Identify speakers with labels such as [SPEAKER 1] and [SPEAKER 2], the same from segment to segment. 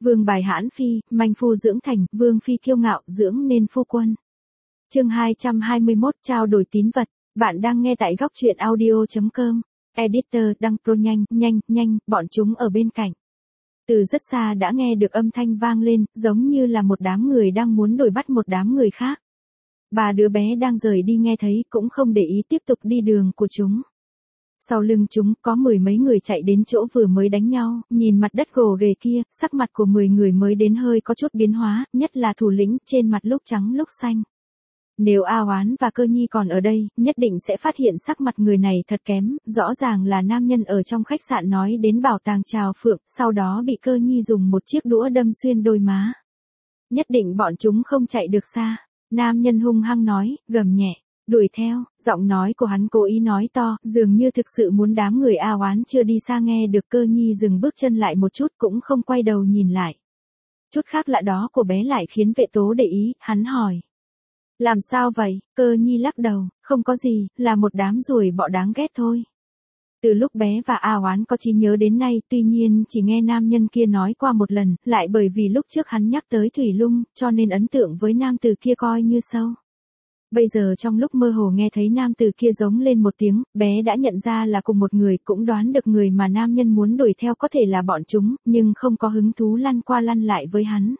[SPEAKER 1] Vương bài hãn phi, manh phu dưỡng thành, vương phi kiêu ngạo, dưỡng nên phu quân. Chương 221 trao đổi tín vật. Bạn đang nghe tại góc truyện audio.com. Editor đăng pro nhanh, bọn chúng ở bên cạnh. Từ rất xa đã nghe được âm thanh vang lên, giống như là một đám người đang muốn đuổi bắt một đám người khác. Ba đứa bé đang rời đi nghe thấy cũng không để ý tiếp tục đi đường của chúng. Sau lưng chúng có 10 mấy người chạy đến chỗ vừa mới đánh nhau, nhìn mặt đất gồ ghề kia, sắc mặt của 10 người mới đến hơi có chút biến hóa, nhất là thủ lĩnh, trên mặt lúc trắng lúc xanh. Nếu A Oán và Cơ Nhi còn ở đây, nhất định sẽ phát hiện sắc mặt người này thật kém, rõ ràng là nam nhân ở trong khách sạn nói đến bảo tàng Trào Phượng, sau đó bị Cơ Nhi dùng một chiếc đũa đâm xuyên đôi má. Nhất định bọn chúng không chạy được xa. Nam nhân hung hăng nói, gầm nhẹ. Đuổi theo, giọng nói của hắn cố ý nói to, dường như thực sự muốn đám người A Oán chưa đi xa nghe được. Cơ Nhi dừng bước chân lại một chút cũng không quay đầu nhìn lại. Chút khác lạ đó của bé lại khiến Vệ Tố để ý, hắn hỏi. Làm sao vậy? Cơ Nhi lắc đầu, không có gì, là một đám ruồi bọ đáng ghét thôi. Từ lúc bé và A Oán có trí nhớ đến nay, tuy nhiên chỉ nghe nam nhân kia nói qua một lần, lại bởi vì lúc trước hắn nhắc tới Thủy Lung, cho nên ấn tượng với nam tử kia coi như sâu. Bây giờ trong lúc mơ hồ nghe thấy nam tử kia giống lên một tiếng, bé đã nhận ra là cùng một người, cũng đoán được người mà nam nhân muốn đuổi theo có thể là bọn chúng, nhưng không có hứng thú lăn qua lăn lại với hắn.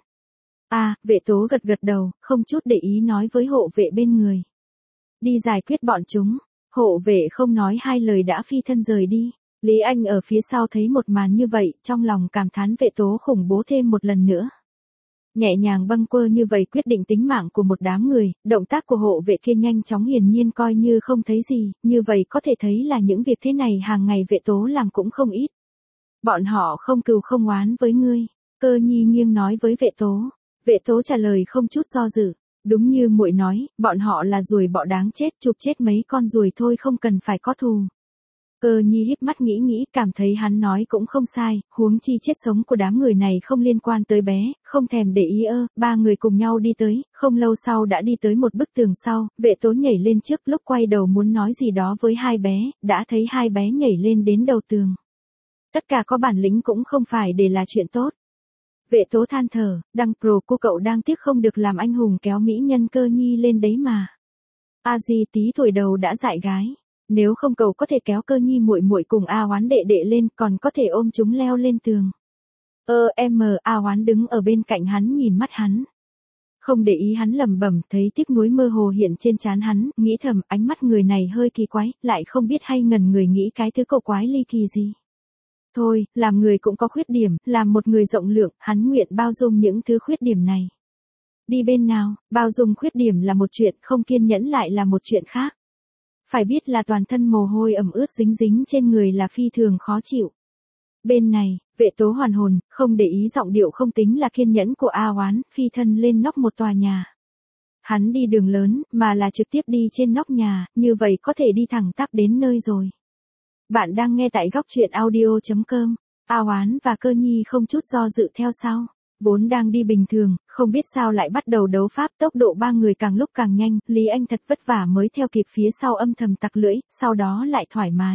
[SPEAKER 1] Vệ Tố gật gật đầu, không chút để ý nói với hộ vệ bên người. Đi giải quyết bọn chúng. Hộ vệ không nói hai lời đã phi thân rời đi. Lý Anh ở phía sau thấy một màn như vậy, trong lòng cảm thán Vệ Tố khủng bố thêm một lần nữa. Nhẹ nhàng bâng quơ như vậy quyết định tính mạng của một đám người, động tác của hộ vệ kia nhanh chóng hiển nhiên coi như không thấy gì, như vậy có thể thấy là những việc thế này hàng ngày Vệ Tố làm cũng không ít. Bọn họ không cừu không oán với ngươi, Cơ Nhi nghiêng nói với Vệ Tố. Vệ Tố trả lời không chút do dự. Đúng như muội nói, bọn họ là ruồi bọ đáng chết, chụp chết mấy con ruồi thôi không cần phải có thù. Cơ Nhi híp mắt nghĩ, cảm thấy hắn nói cũng không sai, huống chi chết sống của đám người này không liên quan tới bé, không thèm để ý. Ba người cùng nhau đi tới, không lâu sau đã đi tới một bức tường sau, Vệ Tố nhảy lên trước, lúc quay đầu muốn nói gì đó với hai bé, đã thấy hai bé nhảy lên đến đầu tường. Tất cả có bản lĩnh cũng không phải để là chuyện tốt. Vệ Tố than thở, đăng pro cô cậu đang tiếc không được làm anh hùng kéo mỹ nhân Cơ Nhi lên đấy mà. Di tí tuổi đầu đã dại gái, nếu không cậu có thể kéo Cơ Nhi muội muội cùng A Oán đệ đệ lên, còn có thể ôm chúng leo lên tường. A Oán đứng ở bên cạnh hắn nhìn mắt hắn. Không để ý hắn lẩm bẩm, thấy tiếc nuối mơ hồ hiện trên trán hắn, nghĩ thầm ánh mắt người này hơi kỳ quái, lại không biết hay ngần người nghĩ cái thứ cậu quái ly kỳ gì. Thôi, làm người cũng có khuyết điểm, làm một người rộng lượng, hắn nguyện bao dung những thứ khuyết điểm này. Đi bên nào, bao dung khuyết điểm là một chuyện, không kiên nhẫn lại là một chuyện khác. Phải biết là toàn thân mồ hôi ẩm ướt dính trên người là phi thường khó chịu. Bên này, Vệ Tố hoàn hồn, không để ý giọng điệu không tính là kiên nhẫn của A Oán, phi thân lên nóc một tòa nhà. Hắn đi đường lớn, mà là trực tiếp đi trên nóc nhà, như vậy có thể đi thẳng tắp đến nơi rồi. Bạn đang nghe tại góc truyện audio.com. A Oán và Cơ Nhi không chút do dự theo sau. Vốn đang đi bình thường, không biết sao lại bắt đầu đấu pháp, tốc độ ba người càng lúc càng nhanh, Lý Anh thật vất vả mới theo kịp, phía sau âm thầm tặc lưỡi, sau đó lại thoải mái.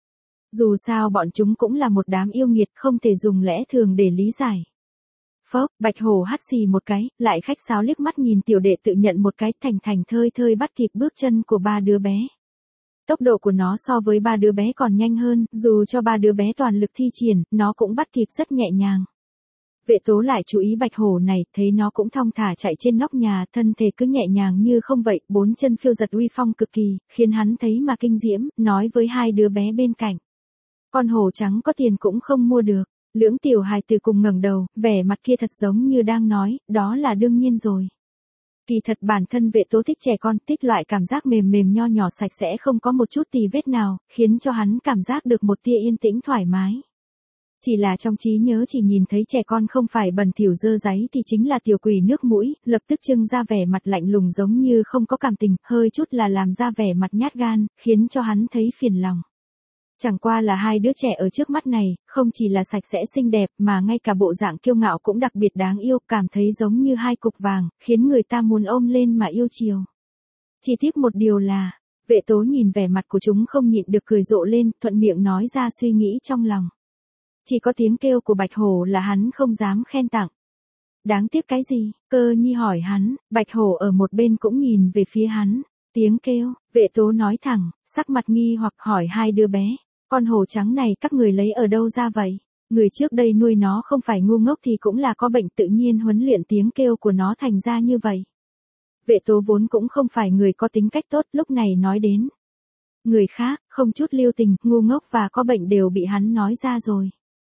[SPEAKER 1] Dù sao bọn chúng cũng là một đám yêu nghiệt, không thể dùng lẽ thường để lý giải. Phốc, Bạch Hổ hắt xì một cái, lại khách sáo liếc mắt nhìn tiểu đệ tự nhận một cái, thành thơi bắt kịp bước chân của ba đứa bé. Tốc độ của nó so với ba đứa bé còn nhanh hơn, dù cho ba đứa bé toàn lực thi triển, nó cũng bắt kịp rất nhẹ nhàng. Vệ Tố lại chú ý Bạch Hổ này, thấy nó cũng thong thả chạy trên nóc nhà, thân thể cứ nhẹ nhàng như không vậy, bốn chân phiêu giật uy phong cực kỳ, khiến hắn thấy mà kinh diễm, nói với hai đứa bé bên cạnh. Con hổ trắng có tiền cũng không mua được. Lưỡng tiểu hài từ cùng ngẩng đầu, vẻ mặt kia thật giống như đang nói, đó là đương nhiên rồi. Kỳ thật bản thân Vệ Tố thích trẻ con, thích loại cảm giác mềm nho nhỏ sạch sẽ không có một chút tì vết nào, khiến cho hắn cảm giác được một tia yên tĩnh thoải mái. Chỉ là trong trí nhớ chỉ nhìn thấy trẻ con không phải bẩn thỉu dơ dáy thì chính là tiểu quỷ nước mũi, lập tức trưng ra vẻ mặt lạnh lùng giống như không có cảm tình, hơi chút là làm ra vẻ mặt nhát gan, khiến cho hắn thấy phiền lòng. Chẳng qua là hai đứa trẻ ở trước mắt này, không chỉ là sạch sẽ xinh đẹp mà ngay cả bộ dạng kiêu ngạo cũng đặc biệt đáng yêu, cảm thấy giống như hai cục vàng, khiến người ta muốn ôm lên mà yêu chiều. Chỉ tiếc một điều là, Vệ Tố nhìn vẻ mặt của chúng không nhịn được cười rộ lên, thuận miệng nói ra suy nghĩ trong lòng. Chỉ có tiếng kêu của Bạch Hổ là hắn không dám khen tặng. Đáng tiếc cái gì? Cơ Nhi hỏi hắn, Bạch Hổ ở một bên cũng nhìn về phía hắn. Tiếng kêu, Vệ Tố nói thẳng, sắc mặt nghi hoặc hỏi hai đứa bé. Con hổ trắng này các người lấy ở đâu ra vậy? Người trước đây nuôi nó không phải ngu ngốc thì cũng là có bệnh tự nhiên huấn luyện tiếng kêu của nó thành ra như vậy. Vệ Tố vốn cũng không phải người có tính cách tốt, lúc này nói đến. Người khác, không chút lưu tình, ngu ngốc và có bệnh đều bị hắn nói ra rồi.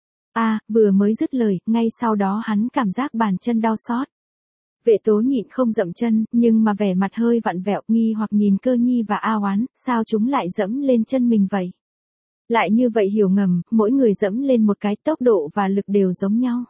[SPEAKER 1] Vừa mới dứt lời, ngay sau đó hắn cảm giác bàn chân đau xót. Vệ Tố nhịn không dậm chân, nhưng mà vẻ mặt hơi vặn vẹo, nghi hoặc nhìn Cơ Nhi và A Oán, sao chúng lại dẫm lên chân mình vậy? Lại như vậy hiểu ngầm, mỗi người dẫm lên một cái, tốc độ và lực đều giống nhau.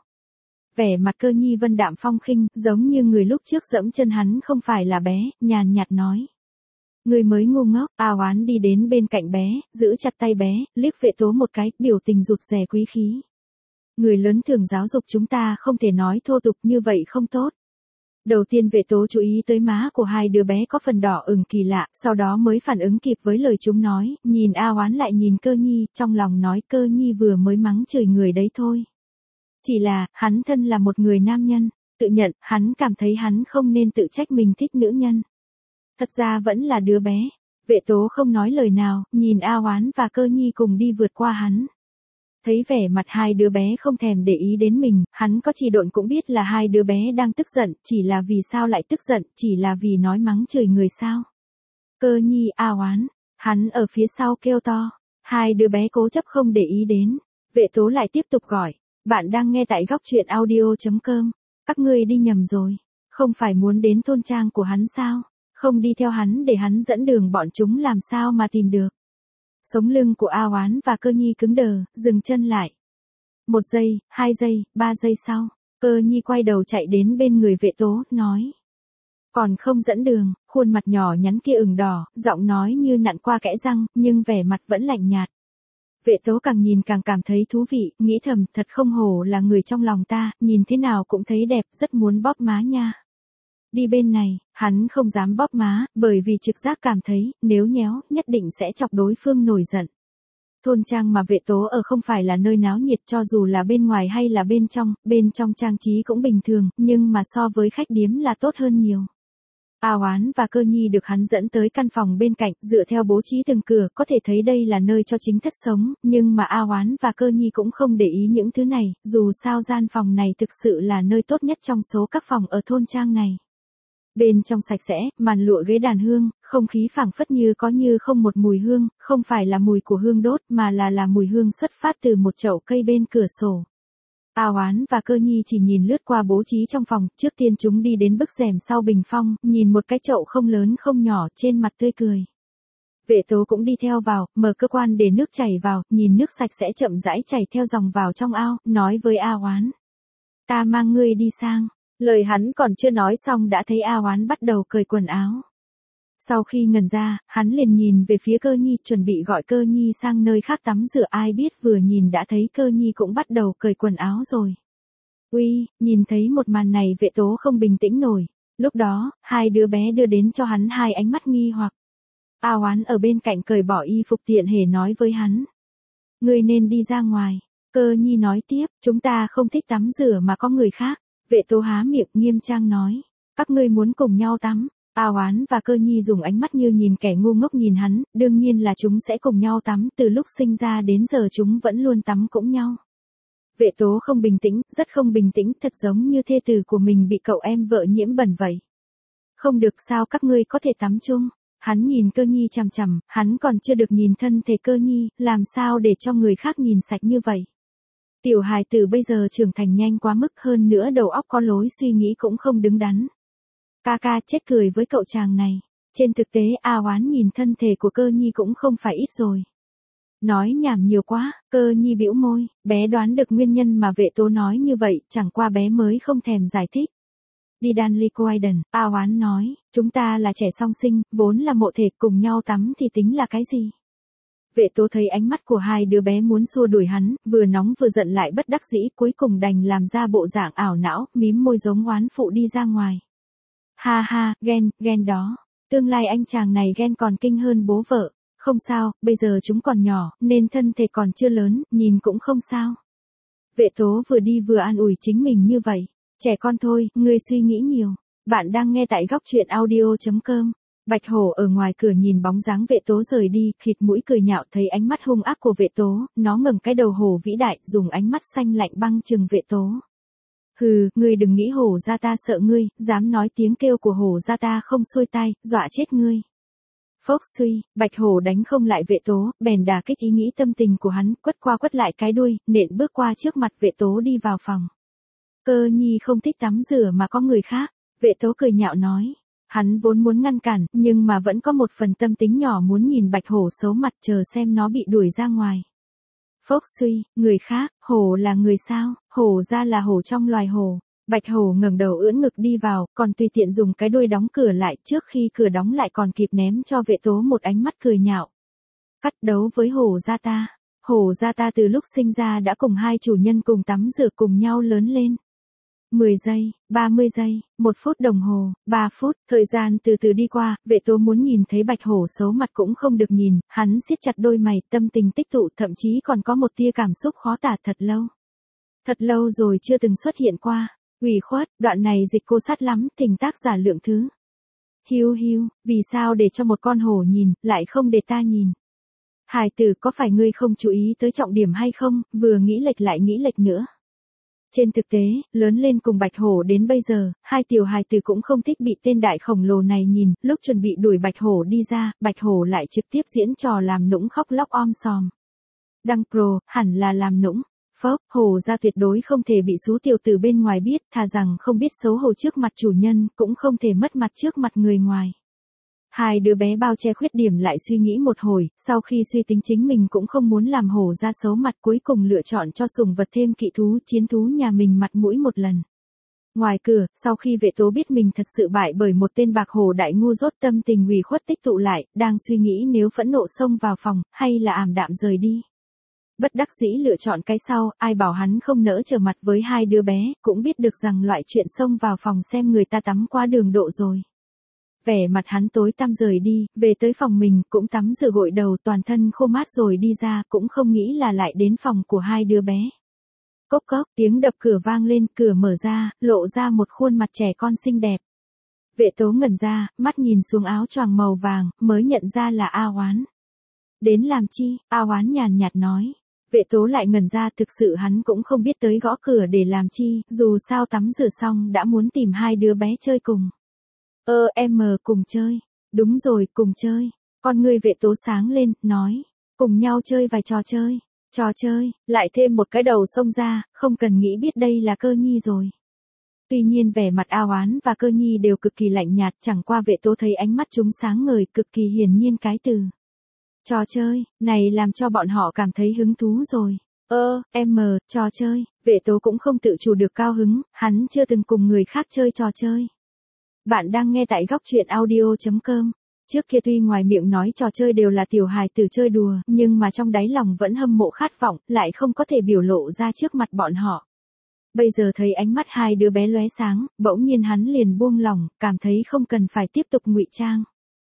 [SPEAKER 1] Vẻ mặt Cơ Nhi vân đạm phong khinh, giống như người lúc trước dẫm chân hắn không phải là bé, nhàn nhạt nói. Người mới ngu ngốc. A Oán đi đến bên cạnh bé, giữ chặt tay bé, liếc Vệ Tố một cái, biểu tình rụt rè quý khí. Người lớn thường giáo dục chúng ta không thể nói thô tục như vậy không tốt. Đầu tiên Vệ Tố chú ý tới má của hai đứa bé có phần đỏ ửng kỳ lạ, sau đó mới phản ứng kịp với lời chúng nói, nhìn A Oán lại nhìn Cơ Nhi, trong lòng nói Cơ Nhi vừa mới mắng chửi người đấy thôi. Chỉ là, hắn thân là một người nam nhân, tự nhận, hắn cảm thấy hắn không nên tự trách mình thích nữ nhân. Thật ra vẫn là đứa bé. Vệ Tố không nói lời nào, nhìn A Oán và Cơ Nhi cùng đi vượt qua hắn. Thấy vẻ mặt hai đứa bé không thèm để ý đến mình, hắn có chỉ độn cũng biết là hai đứa bé đang tức giận, chỉ là vì sao lại tức giận, chỉ là vì nói mắng chửi người sao. Cơ Nhi, A Oán, hắn ở phía sau kêu to, hai đứa bé cố chấp không để ý đến. Vệ Tố lại tiếp tục gọi, bạn đang nghe tại góc truyện audio.com, các ngươi đi nhầm rồi, không phải muốn đến thôn trang của hắn sao, không đi theo hắn để hắn dẫn đường bọn chúng làm sao mà tìm được. Sống lưng của A Oán và Cơ Nhi cứng đờ, dừng chân lại. 1 giây, 2 giây, 3 giây sau, Cơ Nhi quay đầu chạy đến bên người Vệ Tố, nói. Còn không dẫn đường, khuôn mặt nhỏ nhắn kia ửng đỏ, giọng nói như nặn qua kẽ răng, nhưng vẻ mặt vẫn lạnh nhạt. Vệ Tố càng nhìn càng cảm thấy thú vị, nghĩ thầm, thật không hổ là người trong lòng ta, nhìn thế nào cũng thấy đẹp, rất muốn bóp má nha. Đi bên này, hắn không dám bóp má, bởi vì trực giác cảm thấy, nếu nhéo, nhất định sẽ chọc đối phương nổi giận. Thôn trang mà Vệ Tố ở không phải là nơi náo nhiệt, cho dù là bên ngoài hay là bên trong trang trí cũng bình thường, nhưng mà so với khách điếm là tốt hơn nhiều. A Oán và Cơ Nhi được hắn dẫn tới căn phòng bên cạnh, dựa theo bố trí từng cửa, có thể thấy đây là nơi cho chính thất sống, nhưng mà A Oán và Cơ Nhi cũng không để ý những thứ này, dù sao gian phòng này thực sự là nơi tốt nhất trong số các phòng ở thôn trang này. Bên trong sạch sẽ, màn lụa ghế đàn hương, không khí phảng phất như có như không một mùi hương, không phải là mùi của hương đốt mà là mùi hương xuất phát từ một chậu cây bên cửa sổ. A Oán và Cơ Nhi chỉ nhìn lướt qua bố trí trong phòng, trước tiên chúng đi đến bức rèm sau bình phong, nhìn một cái chậu không lớn không nhỏ, trên mặt tươi cười. Vệ Tố cũng đi theo vào, mở cơ quan để nước chảy vào, nhìn nước sạch sẽ chậm rãi chảy theo dòng vào trong ao, nói với A Oán. Ta mang ngươi đi sang. Lời hắn còn chưa nói xong đã thấy A Oán bắt đầu cởi quần áo. Sau khi ngẩn ra, hắn liền nhìn về phía Cơ Nhi, chuẩn bị gọi Cơ Nhi sang nơi khác tắm rửa, ai biết vừa nhìn đã thấy Cơ Nhi cũng bắt đầu cởi quần áo rồi. Uy, nhìn thấy một màn này Vệ Tố không bình tĩnh nổi. Lúc đó, hai đứa bé đưa đến cho hắn hai ánh mắt nghi hoặc. A Oán ở bên cạnh cởi bỏ y phục tiện hề nói với hắn. Ngươi nên đi ra ngoài. Cơ Nhi nói tiếp, chúng ta không thích tắm rửa mà có người khác. Vệ Tố há miệng nghiêm trang nói. Các ngươi muốn cùng nhau tắm. A Oán và Cơ Nhi dùng ánh mắt như nhìn kẻ ngu ngốc nhìn hắn, đương nhiên là chúng sẽ cùng nhau tắm, từ lúc sinh ra đến giờ chúng vẫn luôn tắm cũng nhau. Vệ Tố không bình tĩnh, rất không bình tĩnh, thật giống như thê tử của mình bị cậu em vợ nhiễm bẩn vậy. Không được, sao các ngươi có thể tắm chung? Hắn nhìn Cơ Nhi chằm chằm, hắn còn chưa được nhìn thân thể Cơ Nhi, làm sao để cho người khác nhìn sạch như vậy? Tiểu hài tử bây giờ trưởng thành nhanh quá mức, hơn nữa đầu óc có lối suy nghĩ cũng không đứng đắn. Ca ca chết cười với cậu chàng này. Trên thực tế A Oán nhìn thân thể của Cơ Nhi cũng không phải ít rồi. Nói nhảm nhiều quá, Cơ Nhi bĩu môi, bé đoán được nguyên nhân mà Vệ Tố nói như vậy, chẳng qua bé mới không thèm giải thích. Đi Danley Croydon, A Oán nói, chúng ta là trẻ song sinh, vốn là mộ thể, cùng nhau tắm thì tính là cái gì? Vệ Tố thấy ánh mắt của hai đứa bé muốn xua đuổi hắn, vừa nóng vừa giận lại bất đắc dĩ, cuối cùng đành làm ra bộ dạng ảo não, mím môi giống oán phụ đi ra ngoài. Ha ha, ghen đó. Tương lai anh chàng này ghen còn kinh hơn bố vợ. Không sao, bây giờ chúng còn nhỏ, nên thân thể còn chưa lớn, nhìn cũng không sao. Vệ tố vừa đi vừa an ủi chính mình như vậy. Trẻ con thôi, ngươi suy nghĩ nhiều. Bạn đang nghe tại góc chuyện audio.com. Bạch hổ ở ngoài cửa nhìn bóng dáng vệ tố rời đi, khịt mũi cười nhạo thấy ánh mắt hung ác của vệ tố, nó ngẩng cái đầu hổ vĩ đại, dùng ánh mắt xanh lạnh băng trừng vệ tố. Hừ, ngươi đừng nghĩ hổ ra ta sợ ngươi, dám nói tiếng kêu của hổ ra ta không xuôi tai, dọa chết ngươi. Phốc suy, bạch hổ đánh không lại vệ tố, bèn đả kích ý nghĩ tâm tình của hắn, quất qua quất lại cái đuôi, nện bước qua trước mặt vệ tố đi vào phòng. Cơ nhi không thích tắm rửa mà có người khác, vệ tố cười nhạo nói. Hắn vốn muốn ngăn cản, nhưng mà vẫn có một phần tâm tính nhỏ muốn nhìn bạch hổ xấu mặt chờ xem nó bị đuổi ra ngoài. Phốc suy, người khác, hổ là người sao, hổ ra là hổ trong loài hổ. Bạch hổ ngẩng đầu ưỡn ngực đi vào, còn tùy tiện dùng cái đuôi đóng cửa lại, trước khi cửa đóng lại còn kịp ném cho vệ tố một ánh mắt cười nhạo. Cắt đấu với hổ ra ta. Hổ ra ta từ lúc sinh ra đã cùng hai chủ nhân cùng tắm rửa cùng nhau lớn lên. 10 giây, 30 giây, 1 phút đồng hồ, 3 phút, thời gian từ từ đi qua, vệ tố muốn nhìn thấy bạch hổ xấu mặt cũng không được nhìn, hắn siết chặt đôi mày, tâm tình tích tụ, thậm chí còn có một tia cảm xúc khó tả thật lâu. Thật lâu rồi chưa từng xuất hiện qua. Ủy khuất, đoạn này dịch cô sát lắm, thỉnh tác giả lượng thứ. Hiu hiu, vì sao để cho một con hổ nhìn, lại không để ta nhìn? Hài tử, có phải ngươi không chú ý tới trọng điểm hay không, vừa nghĩ lệch lại nghĩ lệch nữa. Trên thực tế, lớn lên cùng bạch hổ đến bây giờ, hai tiểu hài tử cũng không thích bị tên đại khổng lồ này nhìn, lúc chuẩn bị đuổi bạch hổ đi ra, bạch hổ lại trực tiếp diễn trò làm nũng khóc lóc om sòm. Đăng pro, hẳn là làm nũng. Phốc, hổ ra tuyệt đối không thể bị xú tiểu tử bên ngoài biết, thà rằng không biết xấu hổ trước mặt chủ nhân, cũng không thể mất mặt trước mặt người ngoài. Hai đứa bé bao che khuyết điểm lại suy nghĩ một hồi, sau khi suy tính chính mình cũng không muốn làm hổ ra xấu mặt, cuối cùng lựa chọn cho sủng vật thêm kỵ thú, chiến thú nhà mình mặt mũi một lần. Ngoài cửa, sau khi vệ tố biết mình thật sự bại bởi một tên bạc hổ đại ngu dốt, tâm tình ủy khuất tích tụ lại, đang suy nghĩ nếu phẫn nộ xông vào phòng, hay là ảm đạm rời đi. Bất đắc dĩ lựa chọn cái sau, ai bảo hắn không nỡ trở mặt với hai đứa bé, cũng biết được rằng loại chuyện xông vào phòng xem người ta tắm qua đường độ rồi. Vẻ mặt hắn tối tăm rời đi, về tới phòng mình, cũng tắm rửa gội đầu, toàn thân khô mát rồi đi ra, cũng không nghĩ là lại đến phòng của hai đứa bé. Cốc cốc, tiếng đập cửa vang lên, cửa mở ra, lộ ra một khuôn mặt trẻ con xinh đẹp. Vệ tố ngẩn ra, mắt nhìn xuống áo choàng màu vàng, mới nhận ra là A Oán. Đến làm chi, A Oán nhàn nhạt nói. Vệ tố lại ngẩn ra, thực sự hắn cũng không biết tới gõ cửa để làm chi, dù sao tắm rửa xong đã muốn tìm hai đứa bé chơi cùng. Em cùng chơi. Đúng rồi, cùng chơi. Con người vệ tố sáng lên, nói. Cùng nhau chơi vài trò chơi. Trò chơi, lại thêm một cái đầu xông ra, không cần nghĩ biết đây là Cơ Nhi rồi. Tuy nhiên vẻ mặt A Oán và Cơ Nhi đều cực kỳ lạnh nhạt, chẳng qua vệ tố thấy ánh mắt chúng sáng ngời, cực kỳ hiển nhiên cái từ. Trò chơi, này làm cho bọn họ cảm thấy hứng thú rồi. Trò chơi, vệ tố cũng không tự chủ được cao hứng, hắn chưa từng cùng người khác chơi trò chơi. Bạn đang nghe tại góc chuyện audio.com. Trước kia tuy ngoài miệng nói trò chơi đều là tiểu hài tử chơi đùa, nhưng mà trong đáy lòng vẫn hâm mộ khát vọng, lại không có thể biểu lộ ra trước mặt bọn họ. Bây giờ thấy ánh mắt hai đứa bé lóe sáng, bỗng nhiên hắn liền buông lỏng, cảm thấy không cần phải tiếp tục ngụy trang.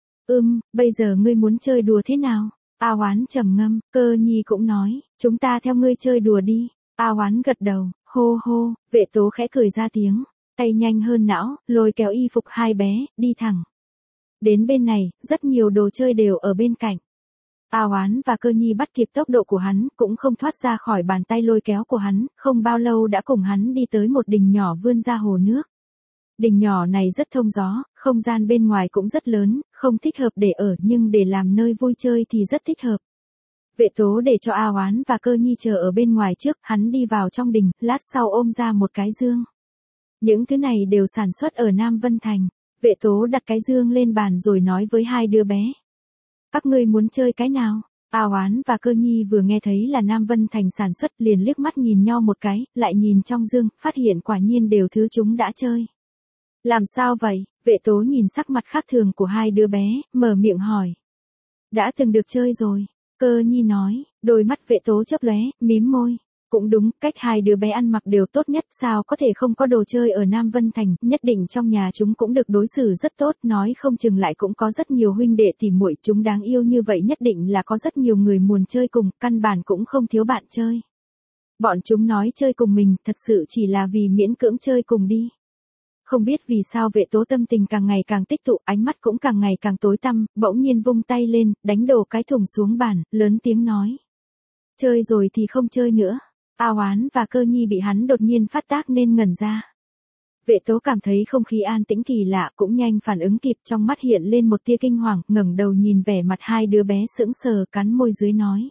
[SPEAKER 1] Bây giờ ngươi muốn chơi đùa thế nào? A Oán trầm ngâm, Cơ Nhi cũng nói, chúng ta theo ngươi chơi đùa đi. A Oán gật đầu, hô hô, vệ tố khẽ cười ra tiếng, tay nhanh hơn não, lôi kéo y phục hai bé, đi thẳng. Đến bên này, rất nhiều đồ chơi đều ở bên cạnh. A Oán và Cơ Nhi bắt kịp tốc độ của hắn, cũng không thoát ra khỏi bàn tay lôi kéo của hắn, không bao lâu đã cùng hắn đi tới một đình nhỏ vươn ra hồ nước. Đình nhỏ này rất thông gió, không gian bên ngoài cũng rất lớn, không thích hợp để ở nhưng để làm nơi vui chơi thì rất thích hợp. Vệ tố để cho A Oán và Cơ Nhi chờ ở bên ngoài trước, hắn đi vào trong đình, lát sau ôm ra một cái dương. Những thứ này đều sản xuất ở Nam Vân Thành. Vệ tố đặt cái dương lên bàn rồi nói với hai đứa bé. Các ngươi muốn chơi cái nào? A Oán và Cơ Nhi vừa nghe thấy là Nam Vân Thành sản xuất liền liếc mắt nhìn nhau một cái, lại nhìn trong dương, phát hiện quả nhiên đều thứ chúng đã chơi. Làm sao vậy? Vệ tố nhìn sắc mặt khác thường của hai đứa bé, mở miệng hỏi. Đã từng được chơi rồi. Cơ Nhi nói, đôi mắt vệ tố chớp lóe, mím môi. Cũng đúng, cách hai đứa bé ăn mặc đều tốt nhất, sao có thể không có đồ chơi ở Nam Vân Thành, nhất định trong nhà chúng cũng được đối xử rất tốt, nói không chừng lại cũng có rất nhiều huynh đệ tỉ muội, chúng đáng yêu như vậy nhất định là có rất nhiều người muốn chơi cùng, căn bản cũng không thiếu bạn chơi. Bọn chúng nói chơi cùng mình thật sự chỉ là vì miễn cưỡng chơi cùng đi. Không biết vì sao Vệ Tố tâm tình càng ngày càng tích tụ, ánh mắt cũng càng ngày càng tối tăm, bỗng nhiên vung tay lên, đánh đổ cái thùng xuống bàn, lớn tiếng nói. Chơi rồi thì không chơi nữa. A Hoán và Cơ Nhi bị hắn đột nhiên phát tác nên ngẩn ra. Vệ Tố cảm thấy không khí an tĩnh kỳ lạ, cũng nhanh phản ứng kịp, trong mắt hiện lên một tia kinh hoàng, ngẩng đầu nhìn vẻ mặt hai đứa bé sững sờ, cắn môi dưới nói.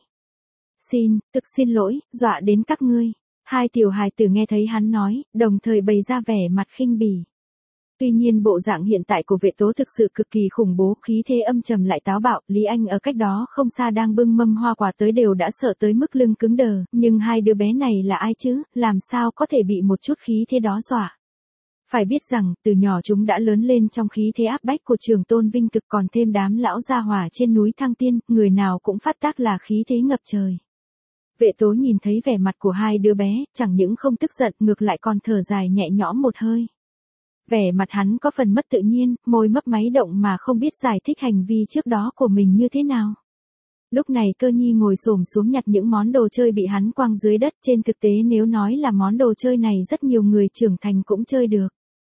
[SPEAKER 1] Thực xin lỗi, dọa đến các ngươi. Hai tiểu hài tử nghe thấy hắn nói, đồng thời bày ra vẻ mặt khinh bỉ. Tuy nhiên bộ dạng hiện tại của Vệ Tố thực sự cực kỳ khủng bố, khí thế âm trầm lại táo bạo, Lý Anh ở cách đó không xa đang bưng mâm hoa quả tới đều đã sợ tới mức lưng cứng đờ, nhưng hai đứa bé này là ai chứ, làm sao có thể bị một chút khí thế đó dọa. Phải biết rằng, từ nhỏ chúng đã lớn lên trong khí thế áp bách của Trường Tôn Vinh Cực, còn thêm đám lão gia hỏa trên núi Thăng Tiên, người nào cũng phát tác là khí thế ngập trời. Vệ Tố nhìn thấy vẻ mặt của hai đứa bé, chẳng những không tức giận, ngược lại còn thở dài nhẹ nhõm một hơi. Vẻ mặt hắn có phần mất tự nhiên, môi mấp máy động mà không biết giải thích hành vi trước đó của mình như thế nào. Lúc này Cơ Nhi ngồi xổm xuống nhặt những món đồ chơi bị hắn quăng dưới đất, trên thực tế nếu nói là món đồ chơi này rất nhiều người trưởng thành cũng chơi được.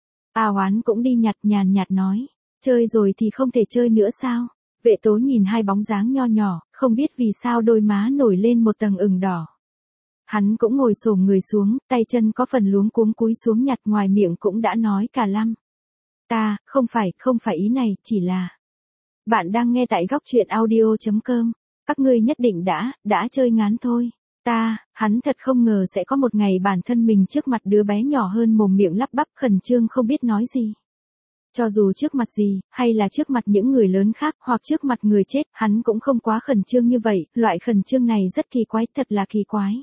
[SPEAKER 1] A Hoán cũng đi nhặt, nhàn nhạt nói, chơi rồi thì không thể chơi nữa sao? Vệ Tố nhìn hai bóng dáng nho nhỏ, không biết vì sao đôi má nổi lên một tầng ửng đỏ. Hắn cũng ngồi xổm người xuống, tay chân có phần luống cuống cúi xuống nhặt, ngoài miệng cũng đã nói cả lăm. Không phải ý này, chỉ là. Bạn đang nghe tại góc truyện audio.com. Các ngươi nhất định đã chơi ngán thôi. Hắn thật không ngờ sẽ có một ngày bản thân mình trước mặt đứa bé nhỏ hơn mồm miệng lắp bắp khẩn trương không biết nói gì. Cho dù trước mặt gì, hay là trước mặt những người lớn khác, hoặc trước mặt người chết, hắn cũng không quá khẩn trương như vậy, loại khẩn trương này rất kỳ quái, thật là kỳ quái.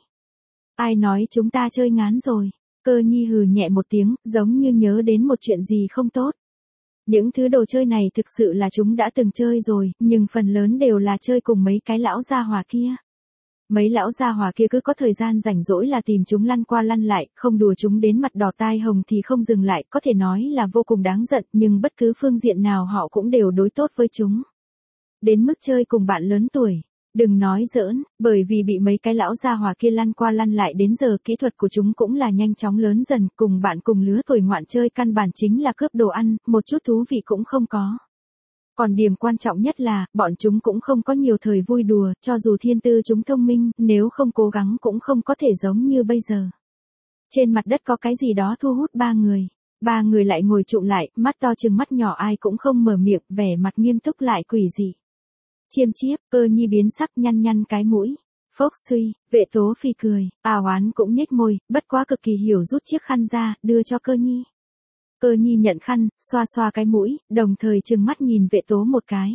[SPEAKER 1] Ai nói chúng ta chơi ngán rồi? Cơ Nhi hừ nhẹ một tiếng, giống như nhớ đến một chuyện gì không tốt. Những thứ đồ chơi này thực sự là chúng đã từng chơi rồi, nhưng phần lớn đều là chơi cùng mấy cái lão gia hỏa kia. Mấy lão gia hỏa kia cứ có thời gian rảnh rỗi là tìm chúng lăn qua lăn lại, không đùa chúng đến mặt đỏ tai hồng thì không dừng lại, có thể nói là vô cùng đáng giận, nhưng bất cứ phương diện nào họ cũng đều đối tốt với chúng. Đến mức chơi cùng bạn lớn tuổi. Đừng nói giỡn, bởi vì bị mấy cái lão gia hỏa kia lăn qua lăn lại đến giờ kỹ thuật của chúng cũng là nhanh chóng lớn dần, cùng bạn cùng lứa tuổi ngoạn chơi căn bản chính là cướp đồ ăn, một chút thú vị cũng không có. Còn điểm quan trọng nhất là, bọn chúng cũng không có nhiều thời vui đùa, cho dù thiên tư chúng thông minh, nếu không cố gắng cũng không có thể giống như bây giờ. Trên mặt đất có cái gì đó thu hút ba người. Ba người lại ngồi chụm lại, mắt to chừng mắt nhỏ ai cũng không mở miệng, vẻ mặt nghiêm túc lại quỷ dị. Chiêm chiếp, Cơ Nhi biến sắc nhăn cái mũi. Phốc suy, Vệ Tố phì cười, A Hoán cũng nhếch môi, bất quá cực kỳ hiểu rút chiếc khăn ra, đưa cho Cơ Nhi. Cơ Nhi nhận khăn, xoa cái mũi, đồng thời trừng mắt nhìn Vệ Tố một cái.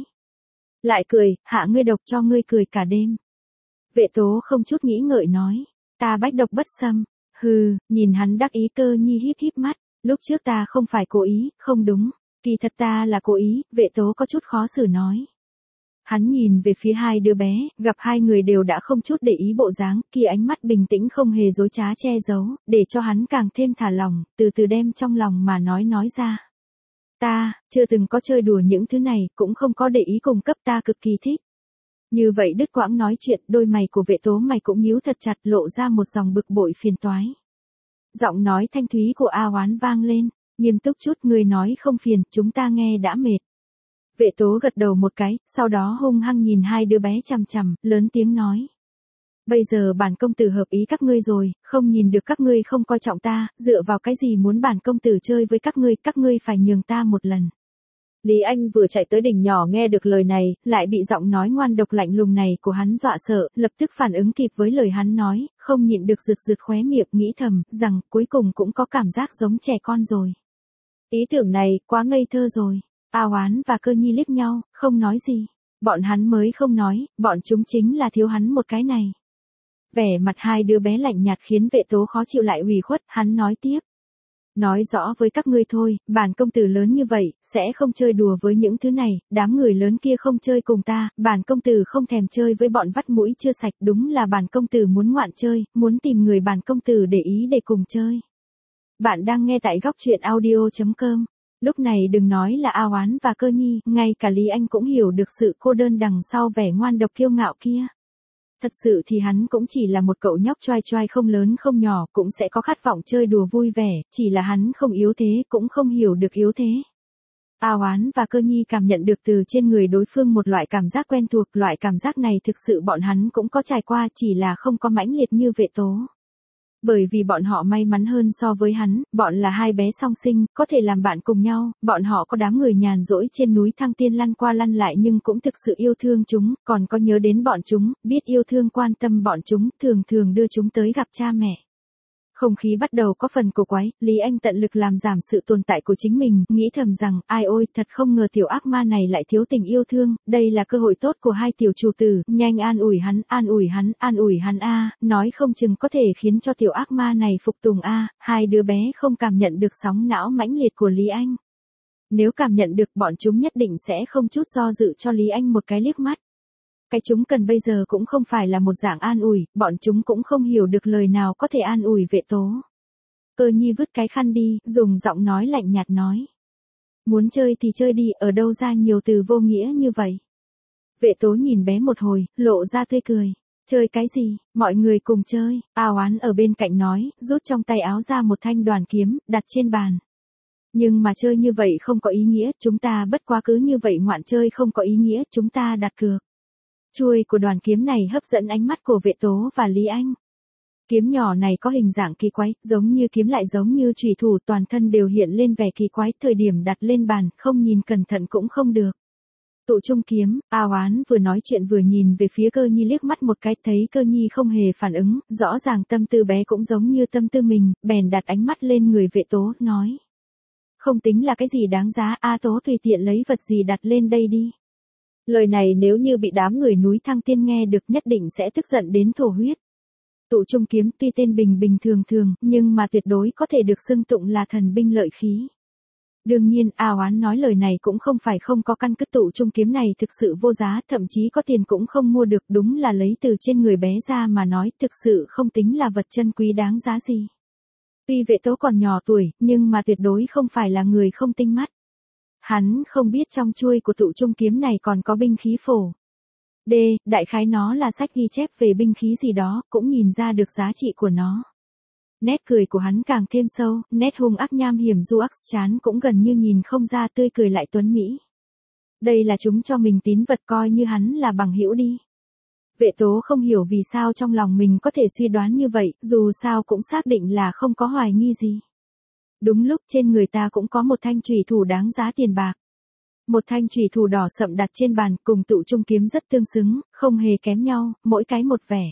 [SPEAKER 1] Lại cười, hạ ngươi độc cho ngươi cười cả đêm. Vệ Tố không chút nghĩ ngợi nói, ta bách độc bất xâm. Hừ, nhìn hắn đắc ý, Cơ Nhi híp mắt, lúc trước ta không phải cố ý, không đúng, kỳ thật ta là cố ý, Vệ Tố có chút khó xử nói. Hắn nhìn về phía hai đứa bé, gặp hai người đều đã không chút để ý bộ dáng, kia ánh mắt bình tĩnh không hề dối trá che giấu, để cho hắn càng thêm thả lòng, từ từ đem trong lòng mà nói ra. Ta, chưa từng có chơi đùa những thứ này, cũng không có để ý cung cấp, ta cực kỳ thích. Như vậy đứt quãng nói chuyện, đôi mày của Vệ Tố mày cũng nhíu thật chặt, lộ ra một dòng bực bội phiền toái. Giọng nói thanh thúy của A Hoán vang lên, nghiêm túc chút, người nói không phiền, chúng ta nghe đã mệt. Vệ Tố gật đầu một cái, sau đó hung hăng nhìn hai đứa bé chằm chằm, lớn tiếng nói. Bây giờ bản công tử hợp ý các ngươi rồi, không nhìn được các ngươi không coi trọng ta, dựa vào cái gì muốn bản công tử chơi với các ngươi phải nhường ta một lần. Lý Anh vừa chạy tới đỉnh nhỏ nghe được lời này, lại bị giọng nói ngoan độc lạnh lùng này của hắn dọa sợ, lập tức phản ứng kịp với lời hắn nói, không nhịn được rực khóe miệng, nghĩ thầm, rằng cuối cùng cũng có cảm giác giống trẻ con rồi. Ý tưởng này, quá ngây thơ rồi. A Hoán và Cơ Nhi liếc nhau, không nói gì. Bọn hắn mới không nói, bọn chúng chính là thiếu hắn một cái này. Vẻ mặt hai đứa bé lạnh nhạt khiến Vệ Tố khó chịu lại ủy khuất, hắn nói tiếp. Nói rõ với các ngươi thôi, bản công tử lớn như vậy, sẽ không chơi đùa với những thứ này, đám người lớn kia không chơi cùng ta, bản công tử không thèm chơi với bọn vắt mũi chưa sạch, đúng là bản công tử muốn ngoạn chơi, muốn tìm người bản công tử để ý để cùng chơi. Bạn đang nghe tại góc truyện audio.com. Lúc này đừng nói là A Hoán và Cơ Nhi, ngay cả Lý Anh cũng hiểu được sự cô đơn đằng sau vẻ ngoan độc kiêu ngạo kia. Thật sự thì hắn cũng chỉ là một cậu nhóc choai choai không lớn không nhỏ, cũng sẽ có khát vọng chơi đùa vui vẻ, chỉ là hắn không yếu thế, cũng không hiểu được yếu thế. A Oán và Cơ Nhi cảm nhận được từ trên người đối phương một loại cảm giác quen thuộc, loại cảm giác này thực sự bọn hắn cũng có trải qua, chỉ là không có mãnh liệt như Vệ Tố. Bởi vì bọn họ may mắn hơn so với hắn, bọn là hai bé song sinh, có thể làm bạn cùng nhau, bọn họ có đám người nhàn rỗi trên núi Thăng Tiên lăn qua lăn lại nhưng cũng thực sự yêu thương chúng, còn có nhớ đến bọn chúng, biết yêu thương quan tâm bọn chúng, thường thường đưa chúng tới gặp cha mẹ. Không khí bắt đầu có phần cổ quái, Lý Anh tận lực làm giảm sự tồn tại của chính mình, nghĩ thầm rằng, ai ôi, thật không ngờ tiểu ác ma này lại thiếu tình yêu thương, đây là cơ hội tốt của hai tiểu chủ tử, nhanh an ủi hắn, an ủi hắn a, nói không chừng có thể khiến cho tiểu ác ma này phục tùng a. Hai đứa bé không cảm nhận được sóng não mãnh liệt của Lý Anh. Nếu cảm nhận được bọn chúng nhất định sẽ không chút do dự cho Lý Anh một cái liếc mắt. Cái chúng cần bây giờ cũng không phải là một dạng an ủi, bọn chúng cũng không hiểu được lời nào có thể an ủi Vệ Tố. Cơ Nhi vứt cái khăn đi, dùng giọng nói lạnh nhạt nói. Muốn chơi thì chơi đi, ở đâu ra nhiều từ vô nghĩa như vậy. Vệ Tố nhìn bé một hồi, lộ ra tươi cười. Chơi cái gì, mọi người cùng chơi. A Oán ở bên cạnh nói, rút trong tay áo ra một thanh đoàn kiếm, đặt trên bàn. Nhưng mà chơi như vậy không có ý nghĩa, chúng ta bất quá cứ như vậy ngoạn chơi không có ý nghĩa, chúng ta đặt cược. Chuôi của đoàn kiếm này hấp dẫn ánh mắt của Vệ Tố và Lý Anh. Kiếm nhỏ này có hình dạng kỳ quái, giống như kiếm lại giống như chủy thủ, toàn thân đều hiện lên vẻ kỳ quái, thời điểm đặt lên bàn, không nhìn cẩn thận cũng không được. Tụ trung kiếm, A Oán vừa nói chuyện vừa nhìn về phía Cơ Nhi liếc mắt một cái, thấy Cơ Nhi không hề phản ứng, rõ ràng tâm tư bé cũng giống như tâm tư mình, bèn đặt ánh mắt lên người Vệ Tố, nói. Không tính là cái gì đáng giá, A Tố tùy tiện lấy vật gì đặt lên đây đi. Lời này nếu như bị đám người núi Thăng Tiên nghe được nhất định sẽ tức giận đến thổ huyết. Tụ trung kiếm tuy tên bình bình thường thường, nhưng mà tuyệt đối có thể được xưng tụng là thần binh lợi khí. Đương nhiên, A Oán nói lời này cũng không phải không có căn cứ, tụ trung kiếm này thực sự vô giá, thậm chí có tiền cũng không mua được, đúng là lấy từ trên người bé ra mà nói, thực sự không tính là vật chân quý đáng giá gì. Tuy Vệ Tố còn nhỏ tuổi, nhưng mà tuyệt đối không phải là người không tinh mắt. Hắn không biết trong chuôi của tụ trung kiếm này còn có binh khí phổ. Đại khái nó là sách ghi chép về binh khí gì đó, cũng nhìn ra được giá trị của nó. Nét cười của hắn càng thêm sâu, nét hung ác nham hiểm du ác chán cũng gần như nhìn không ra, tươi cười lại tuấn mỹ. Đây là chúng cho mình tín vật, coi như hắn là bằng hữu đi. Vệ Tố không hiểu vì sao trong lòng mình có thể suy đoán như vậy, dù sao cũng xác định là không có hoài nghi gì. Đúng lúc trên người ta cũng có một thanh chủy thủ đáng giá tiền bạc. Một thanh chủy thủ đỏ sậm đặt trên bàn, cùng tụ trung kiếm rất tương xứng, không hề kém nhau, mỗi cái một vẻ.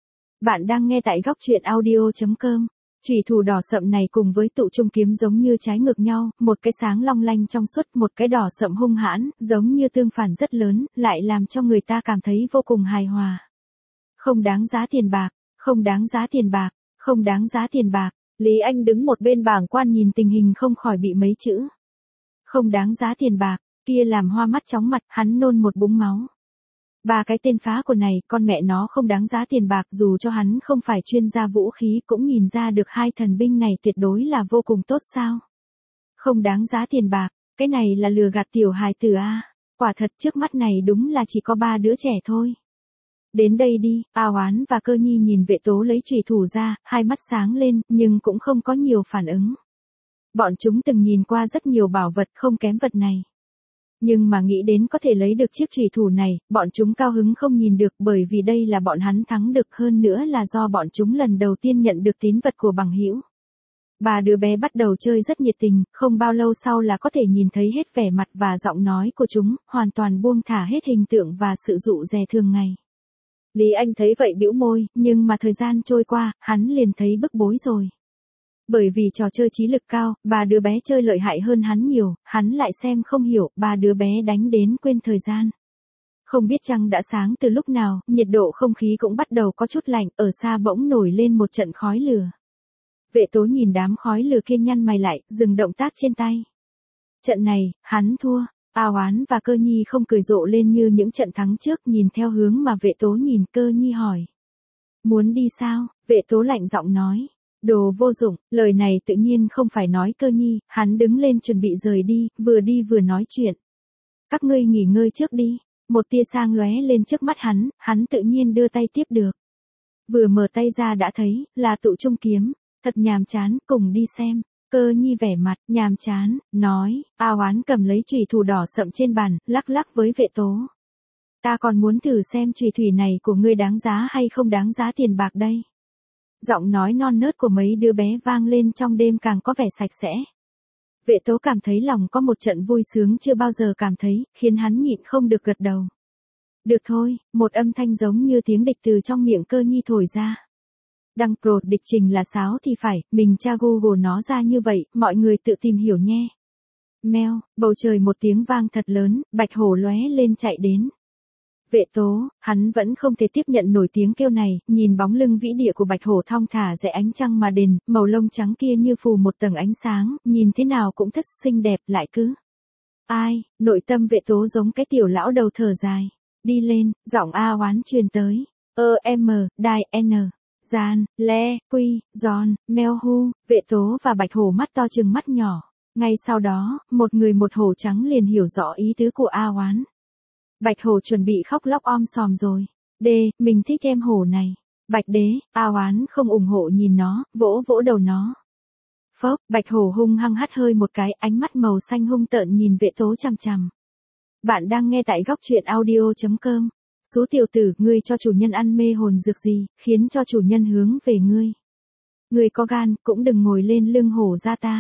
[SPEAKER 1] Bạn đang nghe tại góc truyện audio.com. Chủy thủ đỏ sậm này cùng với tụ trung kiếm giống như trái ngược nhau, một cái sáng long lanh trong suốt, một cái đỏ sậm hung hãn, giống như tương phản rất lớn, lại làm cho người ta cảm thấy vô cùng hài hòa. Không đáng giá tiền bạc, không đáng giá tiền bạc, không đáng giá tiền bạc. Lý Anh đứng một bên bàng quan nhìn tình hình không khỏi bị mấy chữ. Không đáng giá tiền bạc, kia làm hoa mắt chóng mặt, hắn nôn một búng máu. Ba cái tên phá của này, con mẹ nó không đáng giá tiền bạc, dù cho hắn không phải chuyên gia vũ khí cũng nhìn ra được hai thần binh này tuyệt đối là vô cùng tốt sao. Không đáng giá tiền bạc, cái này là lừa gạt tiểu hài tử a. Quả thật trước mắt này đúng là chỉ có ba đứa trẻ thôi. Đến đây đi, A Oán và Cơ Nhi nhìn Vệ Tố lấy chủy thủ ra, hai mắt sáng lên, nhưng cũng không có nhiều phản ứng. Bọn chúng từng nhìn qua rất nhiều bảo vật không kém vật này. Nhưng mà nghĩ đến có thể lấy được chiếc chủy thủ này, bọn chúng cao hứng không nhìn được, bởi vì đây là bọn hắn thắng được, hơn nữa là do bọn chúng lần đầu tiên nhận được tín vật của bằng hữu. Ba đứa bé bắt đầu chơi rất nhiệt tình, không bao lâu sau là có thể nhìn thấy hết vẻ mặt và giọng nói của chúng, hoàn toàn buông thả hết hình tượng và sự dụ dè thường ngày. Lý Anh thấy vậy bĩu môi, nhưng mà thời gian trôi qua, hắn liền thấy bức bối rồi. Bởi vì trò chơi trí lực cao, ba đứa bé chơi lợi hại hơn hắn nhiều, hắn lại xem không hiểu, ba đứa bé đánh đến quên thời gian. Không biết trăng đã sáng từ lúc nào, nhiệt độ không khí cũng bắt đầu có chút lạnh, ở xa bỗng nổi lên một trận khói lửa. Vệ Tố nhìn đám khói lửa kia nhăn mày lại, dừng động tác trên tay. Trận này, hắn thua. A Oán và Cơ Nhi không cười rộ lên như những trận thắng trước, nhìn theo hướng mà Vệ Tố nhìn, Cơ Nhi hỏi. Muốn đi sao? Vệ Tố lạnh giọng nói. Đồ vô dụng, lời này tự nhiên không phải nói Cơ Nhi, hắn đứng lên chuẩn bị rời đi vừa nói chuyện. Các ngươi nghỉ ngơi trước đi. Một tia sang lóe lên trước mắt hắn tự nhiên đưa tay tiếp được. Vừa mở tay ra đã thấy, là tụ trung kiếm, thật nhàm chán, cùng đi xem. Cơ nhi vẻ mặt, nhàm chán, nói, A Oán cầm lấy chùy thủ đỏ sậm trên bàn, lắc lắc với Vệ Tố. Ta còn muốn thử xem chùy thủy này của ngươi đáng giá hay không đáng giá tiền bạc đây. Giọng nói non nớt của mấy đứa bé vang lên trong đêm càng có vẻ sạch sẽ. Vệ Tố cảm thấy lòng có một trận vui sướng chưa bao giờ cảm thấy, khiến hắn nhịn không được gật đầu. Được thôi, một âm thanh giống như tiếng địch từ trong miệng Cơ nhi thổi ra. Đăng pro địch trình là sáo thì phải, mình tra Google nó ra như vậy, mọi người tự tìm hiểu nhé. Meo, bầu trời một tiếng vang thật lớn, Bạch Hổ lóe lên chạy đến. Vệ Tố, hắn vẫn không thể tiếp nhận nổi tiếng kêu này, nhìn bóng lưng vĩ địa của Bạch Hổ thong thả rẽ ánh trăng mà đền, màu lông trắng kia như phủ một tầng ánh sáng, nhìn thế nào cũng thất xinh đẹp lại cứ. Ai, nội tâm Vệ Tố giống cái tiểu lão đầu thở dài. Đi lên, giọng A Oán truyền tới. Đai, N. Gian, Le, Quy, Giòn, Meo Hu, Vệ Tố và Bạch Hổ mắt to trừng mắt nhỏ. Ngay sau đó, một người một hổ trắng liền hiểu rõ ý tứ của A Oán. Bạch Hổ chuẩn bị khóc lóc om sòm rồi. Mình thích em hổ này. Bạch Đế, A Oán không ủng hộ nhìn nó, vỗ vỗ đầu nó. Phốc, Bạch Hổ hung hăng hắt hơi một cái, ánh mắt màu xanh hung tợn nhìn Vệ Tố chằm chằm. Bạn đang nghe tại góc truyện audio.com. Số tiểu tử, ngươi cho chủ nhân ăn mê hồn dược gì, khiến cho chủ nhân hướng về ngươi. Ngươi có gan, cũng đừng ngồi lên lưng hổ ra ta.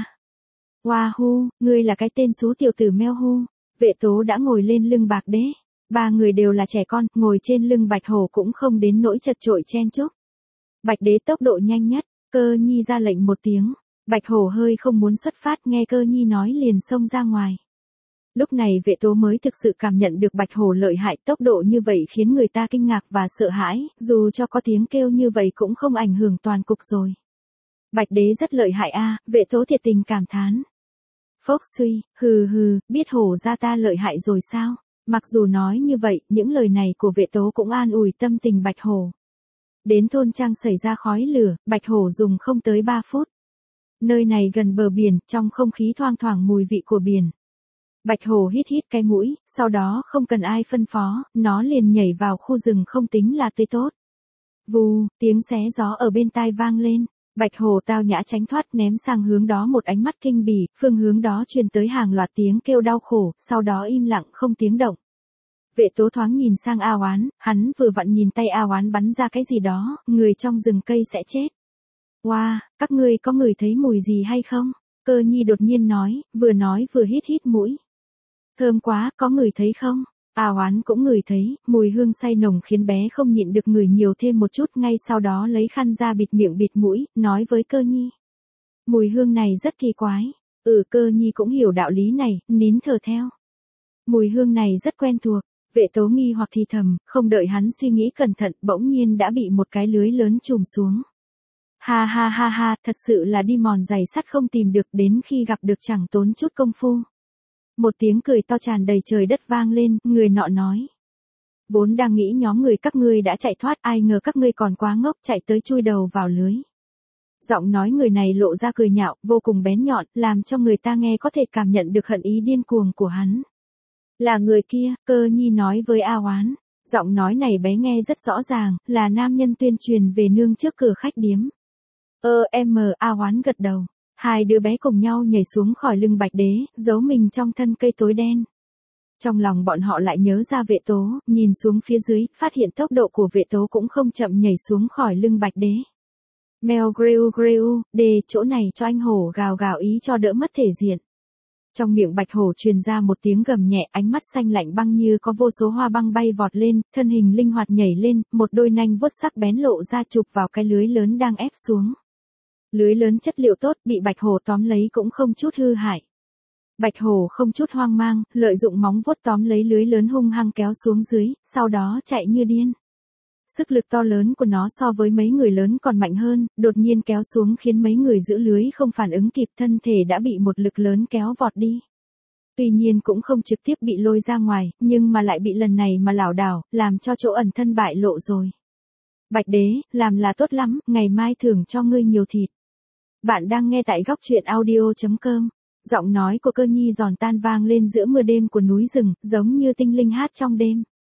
[SPEAKER 1] Wahoo, ngươi là cái tên số tiểu tử Meo Hu. Vệ Tố đã ngồi lên lưng Bạc Đế. Ba người đều là trẻ con, ngồi trên lưng Bạch Hổ cũng không đến nỗi chật chội chen chúc. Bạch Đế tốc độ nhanh nhất, Cơ nhi ra lệnh một tiếng. Bạch Hổ hơi không muốn xuất phát, nghe Cơ nhi nói liền xông ra ngoài. Lúc này Vệ Tố mới thực sự cảm nhận được Bạch Hổ lợi hại, tốc độ như vậy khiến người ta kinh ngạc và sợ hãi, dù cho có tiếng kêu như vậy cũng không ảnh hưởng toàn cục rồi. Bạch Đế rất lợi hại a, Vệ Tố thiệt tình cảm thán. Phốc suy, biết hổ ra ta lợi hại rồi sao? Mặc dù nói như vậy, những lời này của Vệ Tố cũng an ủi tâm tình Bạch Hổ. Đến thôn trang xảy ra khói lửa, Bạch Hổ dùng không tới 3 phút. Nơi này gần bờ biển, trong không khí thoang thoảng mùi vị của biển. Bạch Hổ hít cái mũi, sau đó không cần ai phân phó, nó liền nhảy vào khu rừng không tính là tươi tốt. Vù, tiếng xé gió ở bên tai vang lên. Bạch Hổ tao nhã tránh thoát, ném sang hướng đó một ánh mắt kinh bỉ, phương hướng đó truyền tới hàng loạt tiếng kêu đau khổ, sau đó im lặng không tiếng động. Vệ Tố thoáng nhìn sang A Oán, hắn vừa vặn nhìn tay A Oán bắn ra cái gì đó, người trong rừng cây sẽ chết. Wow, các ngươi có ngửi thấy mùi gì hay không? Cơ nhi đột nhiên nói vừa hít mũi. Thơm quá, có ngửi thấy không? A Oán cũng ngửi thấy, mùi hương say nồng khiến bé không nhịn được ngửi nhiều thêm một chút, ngay sau đó lấy khăn ra bịt miệng bịt mũi, nói với Cơ nhi. Mùi hương này rất kỳ quái. Cơ nhi cũng hiểu đạo lý này, nín thở theo. Mùi hương này rất quen thuộc. Vệ Tố nghi hoặc thì thầm, không đợi hắn suy nghĩ cẩn thận, bỗng nhiên đã bị một cái lưới lớn trùm xuống. Ha, thật sự là đi mòn giày sắt không tìm được, đến khi gặp được chẳng tốn chút công phu. Một tiếng cười to tràn đầy trời đất vang lên, người nọ nói. Vốn đang nghĩ nhóm người các ngươi đã chạy thoát, ai ngờ các ngươi còn quá ngốc, chạy tới chui đầu vào lưới. Giọng nói người này lộ ra cười nhạo, vô cùng bén nhọn, làm cho người ta nghe có thể cảm nhận được hận ý điên cuồng của hắn. Là người kia, Cơ nhi nói với A Oán. Giọng nói này bé nghe rất rõ ràng, là nam nhân tuyên truyền về nương trước cửa khách điếm. A Oán gật đầu. Hai đứa bé cùng nhau nhảy xuống khỏi lưng Bạch Đế, giấu mình trong thân cây tối đen. Trong lòng bọn họ lại nhớ ra Vệ Tố, nhìn xuống phía dưới, phát hiện tốc độ của Vệ Tố cũng không chậm, nhảy xuống khỏi lưng Bạch Đế. Mèo greu, chỗ này cho anh hổ gào gào ý cho đỡ mất thể diện. Trong miệng Bạch Hổ truyền ra một tiếng gầm nhẹ, ánh mắt xanh lạnh băng như có vô số hoa băng bay vọt lên, thân hình linh hoạt nhảy lên, một đôi nanh vuốt sắc bén lộ ra chụp vào cái lưới lớn đang ép xuống. Lưới lớn chất liệu tốt, bị Bạch Hổ tóm lấy cũng không chút hư hại. Bạch Hổ không chút hoang mang, lợi dụng móng vuốt tóm lấy lưới lớn hung hăng kéo xuống dưới, sau đó chạy như điên. Sức lực to lớn của nó so với mấy người lớn còn mạnh hơn, đột nhiên kéo xuống khiến mấy người giữ lưới không phản ứng kịp, thân thể đã bị một lực lớn kéo vọt đi. Tuy nhiên cũng không trực tiếp bị lôi ra ngoài, nhưng mà lại bị lần này mà lảo đảo, làm cho chỗ ẩn thân bại lộ rồi. Bạch Đế, làm là tốt lắm, ngày mai thưởng cho ngươi nhiều thịt. Bạn đang nghe tại góc truyện audio.com. Giọng nói của Cơ nhi giòn tan vang lên giữa mưa đêm của núi rừng, giống như tinh linh hát trong đêm.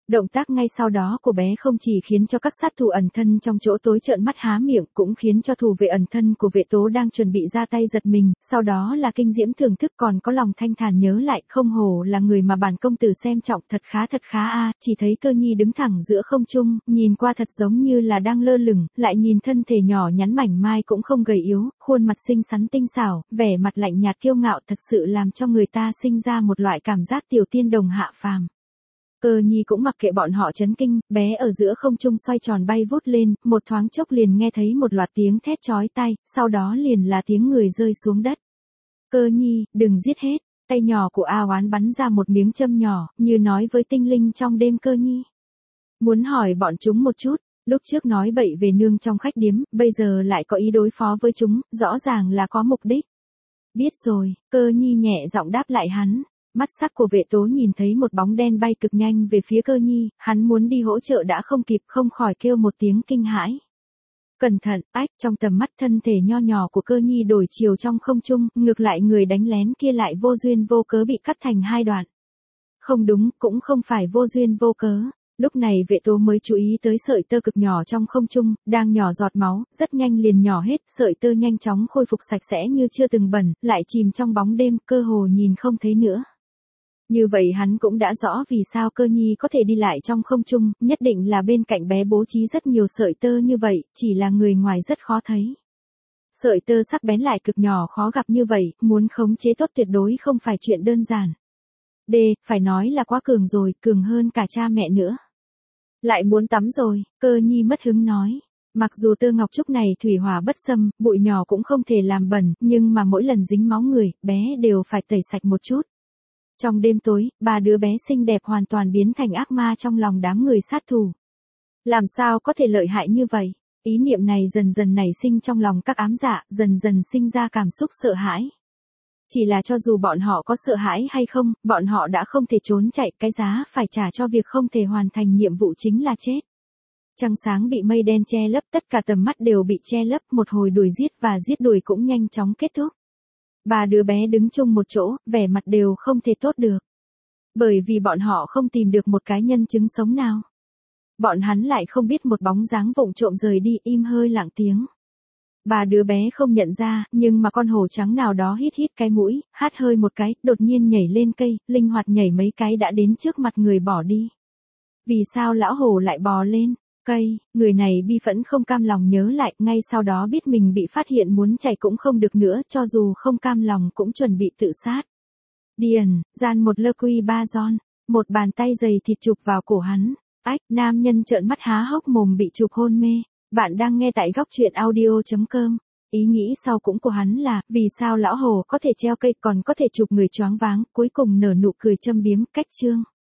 [SPEAKER 1] Động tác ngay sau đó của bé không chỉ khiến cho các sát thủ ẩn thân trong chỗ tối trợn mắt há miệng, cũng khiến cho thủ vệ ẩn thân của Vệ Tố đang chuẩn bị ra tay giật mình, sau đó là kinh diễm thưởng thức còn có lòng thanh thản nhớ lại, không hổ là người mà bản công tử xem trọng, thật khá a. Chỉ thấy Cơ Nhi đứng thẳng giữa không trung, nhìn qua thật giống như là đang lơ lửng, lại nhìn thân thể nhỏ nhắn mảnh mai cũng không gầy yếu, khuôn mặt xinh xắn tinh xảo, vẻ mặt lạnh nhạt kiêu ngạo, thật sự làm cho người ta sinh ra một loại cảm giác tiểu tiên đồng hạ phàm. Cơ Nhi cũng mặc kệ bọn họ chấn kinh, bé ở giữa không trung xoay tròn bay vút lên, một thoáng chốc liền nghe thấy một loạt tiếng thét chói tai, sau đó liền là tiếng người rơi xuống đất. Cơ Nhi, đừng giết hết, tay nhỏ của A Oán bắn ra một miếng châm nhỏ, như nói với tinh linh trong đêm. Cơ Nhi muốn hỏi bọn chúng một chút, lúc trước nói bậy về nương trong khách điếm, bây giờ lại có ý đối phó với chúng, rõ ràng là có mục đích. Biết rồi, Cơ Nhi nhẹ giọng đáp lại hắn. Mắt sắc của Vệ Tố nhìn thấy một bóng đen bay cực nhanh về phía Cơ Nhi, hắn muốn đi hỗ trợ đã không kịp, không khỏi kêu một tiếng kinh hãi. Cẩn thận, ách, trong tầm mắt thân thể nho nhỏ của Cơ Nhi đổi chiều trong không trung, ngược lại người đánh lén kia lại vô duyên vô cớ bị cắt thành hai đoạn. Không đúng, cũng không phải vô duyên vô cớ. Lúc này Vệ Tố mới chú ý tới sợi tơ cực nhỏ trong không trung, đang nhỏ giọt máu, rất nhanh liền nhỏ hết, sợi tơ nhanh chóng khôi phục sạch sẽ như chưa từng bẩn, lại chìm trong bóng đêm, cơ hồ nhìn không thấy nữa. Như vậy hắn cũng đã rõ vì sao Cơ Nhi có thể đi lại trong không trung, nhất định là bên cạnh bé bố trí rất nhiều sợi tơ như vậy, chỉ là người ngoài rất khó thấy. Sợi tơ sắc bén lại cực nhỏ khó gặp như vậy, muốn khống chế tốt tuyệt đối không phải chuyện đơn giản. Phải nói là quá cường rồi, cường hơn cả cha mẹ nữa. Lại muốn tắm rồi, Cơ Nhi mất hứng nói. Mặc dù tơ ngọc trúc này thủy hỏa bất xâm, bụi nhỏ cũng không thể làm bẩn, nhưng mà mỗi lần dính máu người, bé đều phải tẩy sạch một chút. Trong đêm tối, ba đứa bé xinh đẹp hoàn toàn biến thành ác ma trong lòng đám người sát thủ. Làm sao có thể lợi hại như vậy? Ý niệm này dần dần nảy sinh trong lòng các ám dạ, dần dần sinh ra cảm xúc sợ hãi. Chỉ là cho dù bọn họ có sợ hãi hay không, bọn họ đã không thể trốn chạy, cái giá phải trả cho việc không thể hoàn thành nhiệm vụ chính là chết. Trăng sáng bị mây đen che lấp, tất cả tầm mắt đều bị che lấp, một hồi đuổi giết và giết đuổi cũng nhanh chóng kết thúc. Ba đứa bé đứng chung một chỗ, vẻ mặt đều không thể tốt được. Bởi vì bọn họ không tìm được một cái nhân chứng sống nào. Bọn hắn lại không biết một bóng dáng vụng trộm rời đi, im hơi lặng tiếng. Ba đứa bé không nhận ra, nhưng mà con hổ trắng nào đó hít cái mũi, hát hơi một cái, đột nhiên nhảy lên cây, linh hoạt nhảy mấy cái đã đến trước mặt người bỏ đi. Vì sao lão hổ lại bò lên cây? Người này bi phẫn không cam lòng nhớ lại, ngay sau đó biết mình bị phát hiện muốn chạy cũng không được nữa, cho dù không cam lòng cũng chuẩn bị tự sát. Điền, gian một lơ quy ba giòn, một bàn tay dày thịt chụp vào cổ hắn. Ách, nam nhân trợn mắt há hốc mồm bị chụp hôn mê. Bạn đang nghe tại góc truyện audio.com. Ý nghĩ sau cũng của hắn là, vì sao lão hồ có thể treo cây còn có thể chụp người choáng váng, cuối cùng nở nụ cười châm biếm. Cách chương.